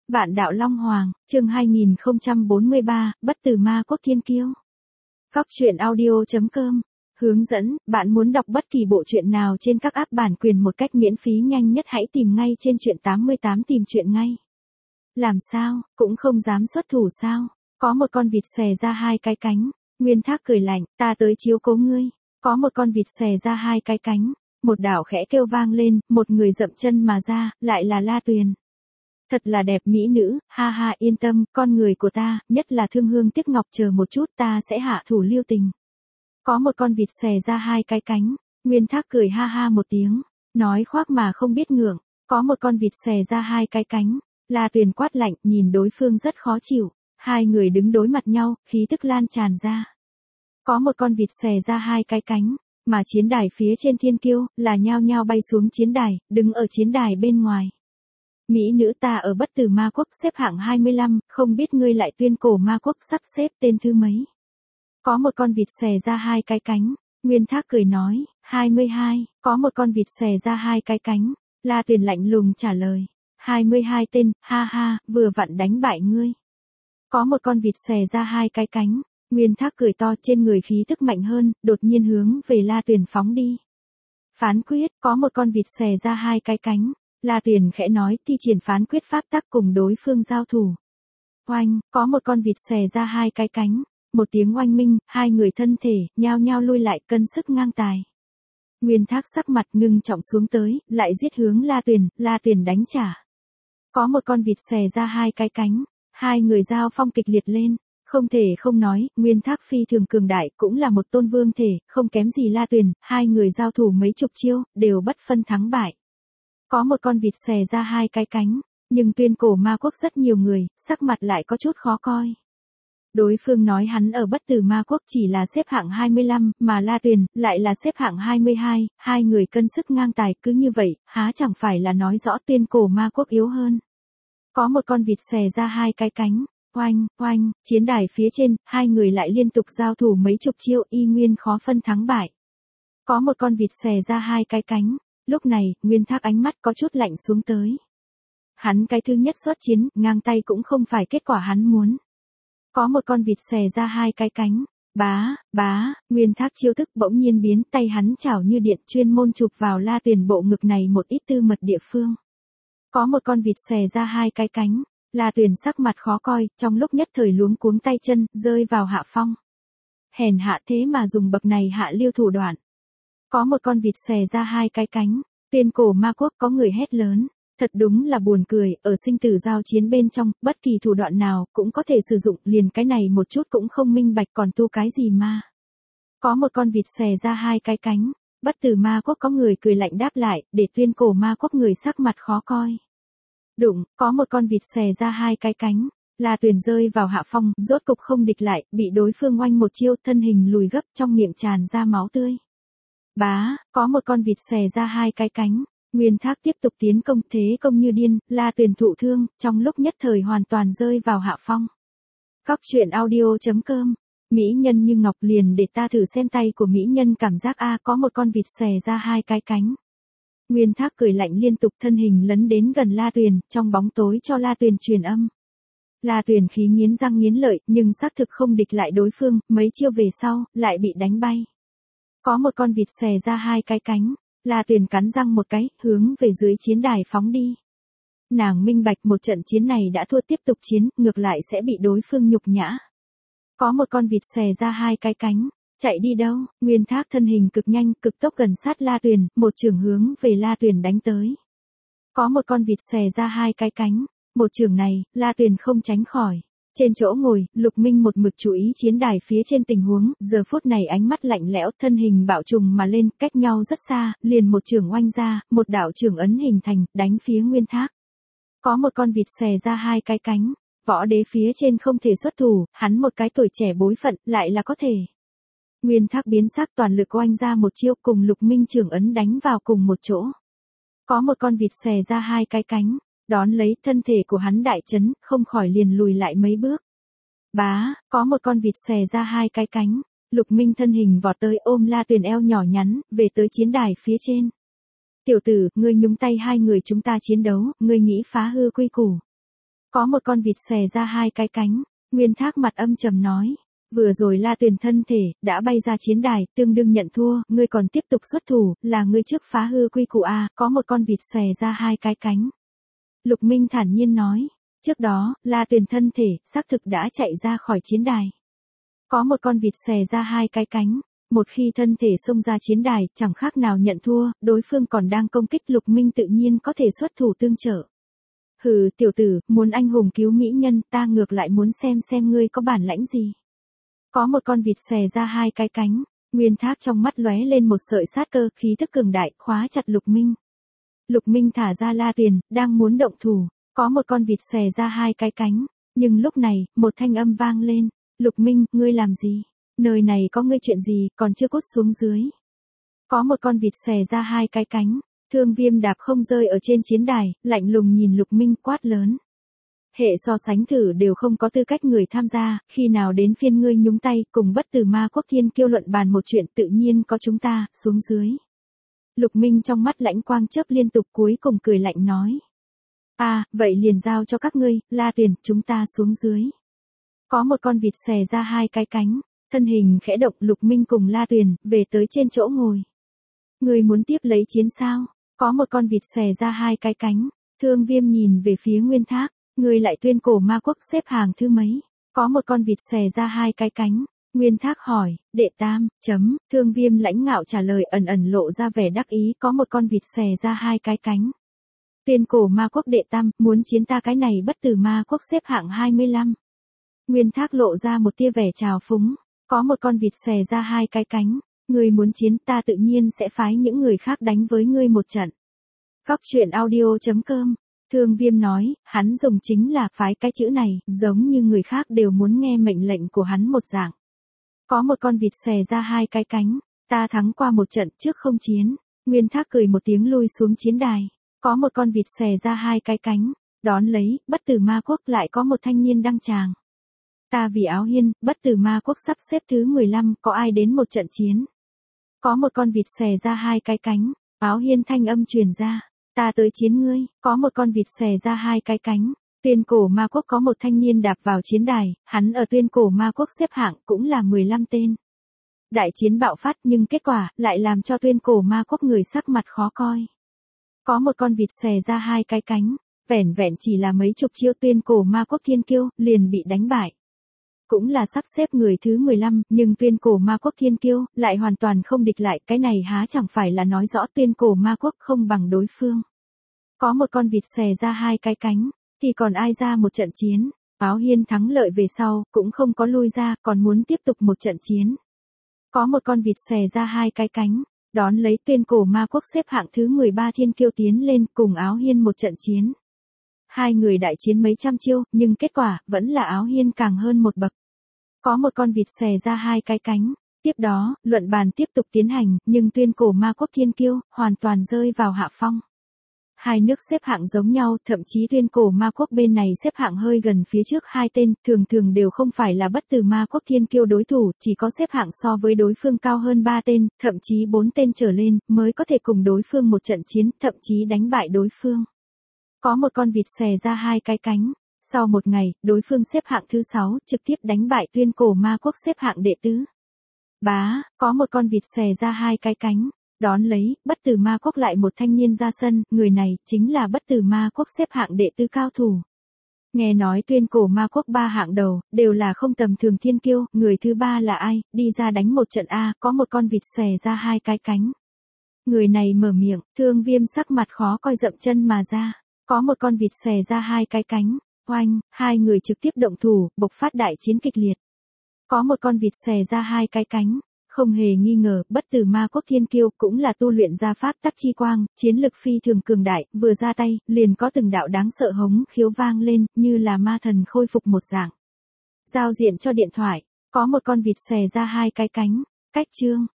Vạn đạo Long Hoàng, chương 2043, Bất tử ma quốc thiên kiêu. Góc truyện audio.com. Hướng dẫn, bạn muốn đọc bất kỳ bộ truyện nào trên các app bản quyền một cách miễn phí nhanh nhất hãy tìm ngay trên truyện 88 tìm truyện ngay. Làm sao, cũng không dám xuất thủ sao? Có một con vịt xòe ra hai cái cánh. Nguyên Thác cười lạnh, ta tới chiếu cố ngươi. Có một con vịt xòe ra hai cái cánh. Một đạo khẽ kêu vang lên, một người dậm chân mà ra, lại là La Tuyền. Thật là đẹp mỹ nữ, ha ha yên tâm, con người của ta, nhất là Thương Hương Tiếc Ngọc chờ một chút ta sẽ hạ thủ lưu tình. Có một con vịt xòe ra hai cái cánh, Nguyên Thác cười ha ha một tiếng, nói khoác mà không biết ngượng, có một con vịt xòe ra hai cái cánh, La Tuyền quát lạnh nhìn đối phương rất khó chịu, hai người đứng đối mặt nhau, khí tức lan tràn ra. Có một con vịt xòe ra hai cái cánh, mà chiến đài phía trên thiên kiêu, là nhao nhao bay xuống chiến đài, đứng ở chiến đài bên ngoài. Mỹ nữ ta ở Bất Tử Ma Quốc xếp hạng 25, không biết ngươi lại Tuyên Cổ Ma Quốc sắp xếp tên thứ mấy. Có một con vịt xòe ra hai cái cánh, Nguyên Thác cười nói, 22, có một con vịt xòe ra hai cái cánh, La Tuyền lạnh lùng trả lời, 22 tên, ha ha, vừa vặn đánh bại ngươi. Có một con vịt xòe ra hai cái cánh, Nguyên Thác cười to trên người khí tức mạnh hơn, đột nhiên hướng về La Tuyền phóng đi. Phán quyết, có một con vịt xòe ra hai cái cánh. La Tuyền khẽ nói thi triển phán quyết pháp tắc cùng đối phương giao thủ. Oanh, có một con vịt xòe ra hai cái cánh, một tiếng oanh minh, hai người thân thể, nhao nhao lui lại cân sức ngang tài. Nguyên Thác sắc mặt ngưng trọng xuống tới, lại giết hướng La Tuyền đánh trả. Có một con vịt xòe ra hai cái cánh, hai người giao phong kịch liệt lên, không thể không nói, Nguyên Thác phi thường cường đại cũng là một tôn vương thể, không kém gì La Tuyền, hai người giao thủ mấy chục chiêu, đều bất phân thắng bại. Có một con vịt xòe ra hai cái cánh, nhưng Tuyên Cổ Ma Quốc rất nhiều người, sắc mặt lại có chút khó coi. Đối phương nói hắn ở Bất Tử Ma Quốc chỉ là xếp hạng 25, mà La Tuyền lại là xếp hạng 22, hai người cân sức ngang tài cứ như vậy, há chẳng phải là nói rõ Tuyên Cổ Ma Quốc yếu hơn. Có một con vịt xòe ra hai cái cánh, oanh, oanh, chiến đài phía trên, hai người lại liên tục giao thủ mấy chục chiêu y nguyên khó phân thắng bại. Có một con vịt xòe ra hai cái cánh. Lúc này, Nguyên Thác ánh mắt có chút lạnh xuống tới. Hắn cái thứ nhất xuất chiến, ngang tay cũng không phải kết quả hắn muốn. Có một con vịt xòe ra hai cái cánh, bá, Nguyên Thác chiêu thức bỗng nhiên biến tay hắn chảo như điện chuyên môn chụp vào La Tuyền bộ ngực này một ít tư mật địa phương. Có một con vịt xòe ra hai cái cánh, La Tuyền sắc mặt khó coi, trong lúc nhất thời luống cuống tay chân, rơi vào hạ phong. Hèn hạ thế mà dùng bậc này hạ lưu thủ đoạn. Có một con vịt xòe ra hai cái cánh, Tuyên Cổ Ma Quốc có người hét lớn, thật đúng là buồn cười, ở sinh tử giao chiến bên trong, bất kỳ thủ đoạn nào cũng có thể sử dụng, liền cái này một chút cũng không minh bạch còn tu cái gì mà. Có một con vịt xòe ra hai cái cánh, Bất Tử Ma Quốc có người cười lạnh đáp lại, để Tuyên Cổ Ma Quốc người sắc mặt khó coi. Đụng, có một con vịt xòe ra hai cái cánh, La Tuyền rơi vào hạ phong, rốt cục không địch lại, bị đối phương oanh một chiêu, thân hình lùi gấp trong miệng tràn ra máu tươi. Có một con vịt xòe ra hai cái cánh, Nguyên Thác tiếp tục tiến công thế công như điên, La Tuyền thụ thương, trong lúc nhất thời hoàn toàn rơi vào hạ phong. Góc truyện audio.com. Mỹ nhân như ngọc liền để ta thử xem tay của mỹ nhân cảm giác có một con vịt xòe ra hai cái cánh. Nguyên Thác cười lạnh liên tục thân hình lấn đến gần La Tuyền, trong bóng tối cho La Tuyền truyền âm. La Tuyền khí nghiến răng nghiến lợi, nhưng xác thực không địch lại đối phương, mấy chiêu về sau, lại bị đánh bay. Có một con vịt xòe ra hai cái cánh, La Tuyền cắn răng một cái, hướng về dưới chiến đài phóng đi. Nàng minh bạch một trận chiến này đã thua tiếp tục chiến, ngược lại sẽ bị đối phương nhục nhã. Có một con vịt xòe ra hai cái cánh, chạy đi đâu, Nguyên Thác thân hình cực nhanh, cực tốc gần sát La Tuyền, một chưởng hướng về La Tuyền đánh tới. Có một con vịt xòe ra hai cái cánh, một chưởng này, La Tuyền không tránh khỏi. Trên chỗ ngồi, Lục Minh một mực chú ý chiến đài phía trên tình huống, giờ phút này ánh mắt lạnh lẽo, thân hình bạo trùng mà lên, cách nhau rất xa, liền một chưởng oanh ra, một đạo chưởng ấn hình thành, đánh phía Nguyên Thác. Có một con vịt xòe ra hai cái cánh, võ đế phía trên không thể xuất thủ, hắn một cái tuổi trẻ bối phận, lại là có thể. Nguyên Thác biến sắc toàn lực oanh ra một chiêu cùng Lục Minh chưởng ấn đánh vào cùng một chỗ. Có một con vịt xòe ra hai cái cánh. Đón lấy thân thể của hắn đại chấn, không khỏi liền lùi lại mấy bước. Có một con vịt xòe ra hai cái cánh, Lục Minh thân hình vọt tới ôm La Tuyền eo nhỏ nhắn, về tới chiến đài phía trên. Tiểu tử, ngươi nhúng tay hai người chúng ta chiến đấu, ngươi nghĩ phá hư quy củ. Có một con vịt xòe ra hai cái cánh. Nguyên Thác mặt âm trầm nói. Vừa rồi La Tuyền thân thể, đã bay ra chiến đài, tương đương nhận thua, ngươi còn tiếp tục xuất thủ, là ngươi trước phá hư quy củ à, có một con vịt xòe ra hai cái cánh. Lục Minh thản nhiên nói. Trước đó, La Tuyền thân thể, xác thực đã chạy ra khỏi chiến đài. Có một con vịt xòe ra hai cái cánh. Một khi thân thể xông ra chiến đài, chẳng khác nào nhận thua, đối phương còn đang công kích Lục Minh tự nhiên có thể xuất thủ tương trợ. Hừ, tiểu tử, muốn anh hùng cứu mỹ nhân, ta ngược lại muốn xem ngươi có bản lãnh gì. Có một con vịt xòe ra hai cái cánh, Nguyên Thác trong mắt lóe lên một sợi sát cơ, khí tức cường đại, khóa chặt Lục Minh. Lục Minh thả ra La Tuyền, đang muốn động thủ, có một con vịt xòe ra hai cái cánh, nhưng lúc này, một thanh âm vang lên, Lục Minh, ngươi làm gì? Nơi này có ngươi chuyện gì, còn chưa cút xuống dưới. Có một con vịt xòe ra hai cái cánh, Thương Viêm đạp không rơi ở trên chiến đài, lạnh lùng nhìn Lục Minh quát lớn. Hệ so sánh thử đều không có tư cách người tham gia, khi nào đến phiên ngươi nhúng tay, cùng Bất Tử Ma Quốc Thiên Kiêu luận bàn một chuyện tự nhiên có chúng ta, xuống dưới. Lục Minh trong mắt lãnh quang chớp liên tục cuối cùng cười lạnh nói. Vậy liền giao cho các ngươi, La Tuyền, chúng ta xuống dưới. Có một con vịt xòe ra hai cái cánh, thân hình khẽ động, Lục Minh cùng La Tuyền, về tới trên chỗ ngồi. Ngươi muốn tiếp lấy chiến sao? Có một con vịt xòe ra hai cái cánh, Thương Viêm nhìn về phía Nguyên Thác, ngươi lại tuyên cổ ma quốc xếp hàng thứ mấy? Có một con vịt xòe ra hai cái cánh, Nguyên Thác hỏi, đệ tam, Thương Viêm lãnh ngạo trả lời ẩn ẩn lộ ra vẻ đắc ý, có một con vịt xòe ra hai cái cánh. Tuyên cổ ma quốc đệ tam, muốn chiến ta cái này Bất Tử Ma Quốc xếp hạng 25. Nguyên Thác lộ ra một tia vẻ trào phúng, có một con vịt xòe ra hai cái cánh, ngươi muốn chiến ta tự nhiên sẽ phái những người khác đánh với ngươi một trận. Góc truyện audio.com, Thương Viêm nói, hắn dùng chính là phái cái chữ này, giống như người khác đều muốn nghe mệnh lệnh của hắn một dạng. Có một con vịt xòe ra hai cái cánh, ta thắng qua một trận trước không chiến. Nguyên Thác cười một tiếng lui xuống chiến đài, có một con vịt xòe ra hai cái cánh, đón lấy, Bất Tử Ma Quốc lại có một thanh niên đăng tràng. Ta vì Áo Hiên, Bất Tử Ma Quốc sắp xếp thứ 15, có ai đến một trận chiến? Có một con vịt xòe ra hai cái cánh, Áo Hiên thanh âm truyền ra, ta tới chiến ngươi, có một con vịt xòe ra hai cái cánh. Tuyên cổ ma quốc có một thanh niên đạp vào chiến đài, hắn ở tuyên cổ ma quốc xếp hạng cũng là 15 tên. Đại chiến bạo phát nhưng kết quả lại làm cho tuyên cổ ma quốc người sắc mặt khó coi. Có một con vịt xòe ra hai cái cánh, vẻn vẹn chỉ là mấy chục chiêu tuyên cổ ma quốc thiên kiêu, liền bị đánh bại. Cũng là sắp xếp người thứ 15, nhưng tuyên cổ ma quốc thiên kiêu, lại hoàn toàn không địch lại, cái này há chẳng phải là nói rõ tuyên cổ ma quốc không bằng đối phương. Có một con vịt xòe ra hai cái cánh, thì còn ai ra một trận chiến, Áo Hiên thắng lợi về sau, cũng không có lui ra, còn muốn tiếp tục một trận chiến. Có một con vịt xòe ra hai cái cánh, đón lấy tuyên cổ ma quốc xếp hạng thứ 13 thiên kiêu tiến lên cùng Áo Hiên một trận chiến. Hai người đại chiến mấy trăm chiêu, nhưng kết quả, vẫn là Áo Hiên càng hơn một bậc. Có một con vịt xòe ra hai cái cánh, tiếp đó, luận bàn tiếp tục tiến hành, nhưng tuyên cổ ma quốc thiên kiêu, hoàn toàn rơi vào hạ phong. Hai nước xếp hạng giống nhau, thậm chí tuyên cổ ma quốc bên này xếp hạng hơi gần phía trước hai tên, thường đều không phải là Bất Tử Ma Quốc thiên kiêu đối thủ, chỉ có xếp hạng so với đối phương cao hơn 3 tên, thậm chí 4 tên trở lên, mới có thể cùng đối phương một trận chiến, thậm chí đánh bại đối phương. Có một con vịt xòe ra hai cái cánh, sau một ngày, đối phương xếp hạng thứ 6, trực tiếp đánh bại tuyên cổ ma quốc xếp hạng đệ tứ. Có một con vịt xòe ra hai cái cánh. Đón lấy, Bất Tử Ma Quốc lại một thanh niên ra sân, người này chính là Bất Tử Ma Quốc xếp hạng đệ tứ cao thủ. Nghe nói tuyên cổ ma quốc 3 hạng đầu, đều là không tầm thường thiên kiêu, người thứ 3 là ai, đi ra đánh một trận A, có một con vịt xòe ra hai cái cánh. Người này mở miệng, Thương Viêm sắc mặt khó coi dậm chân mà ra, có một con vịt xòe ra hai cái cánh, oanh, hai người trực tiếp động thủ, bộc phát đại chiến kịch liệt. Có một con vịt xòe ra hai cái cánh. Không hề nghi ngờ, Bất Tử Ma Quốc thiên kiêu cũng là tu luyện ra pháp tắc chi quang, chiến lực phi thường cường đại, vừa ra tay, liền có từng đạo đáng sợ hống khiếu vang lên, như là ma thần khôi phục một dạng. Giao diện cho điện thoại, có một con vịt xòe ra hai cái cánh, cách chương.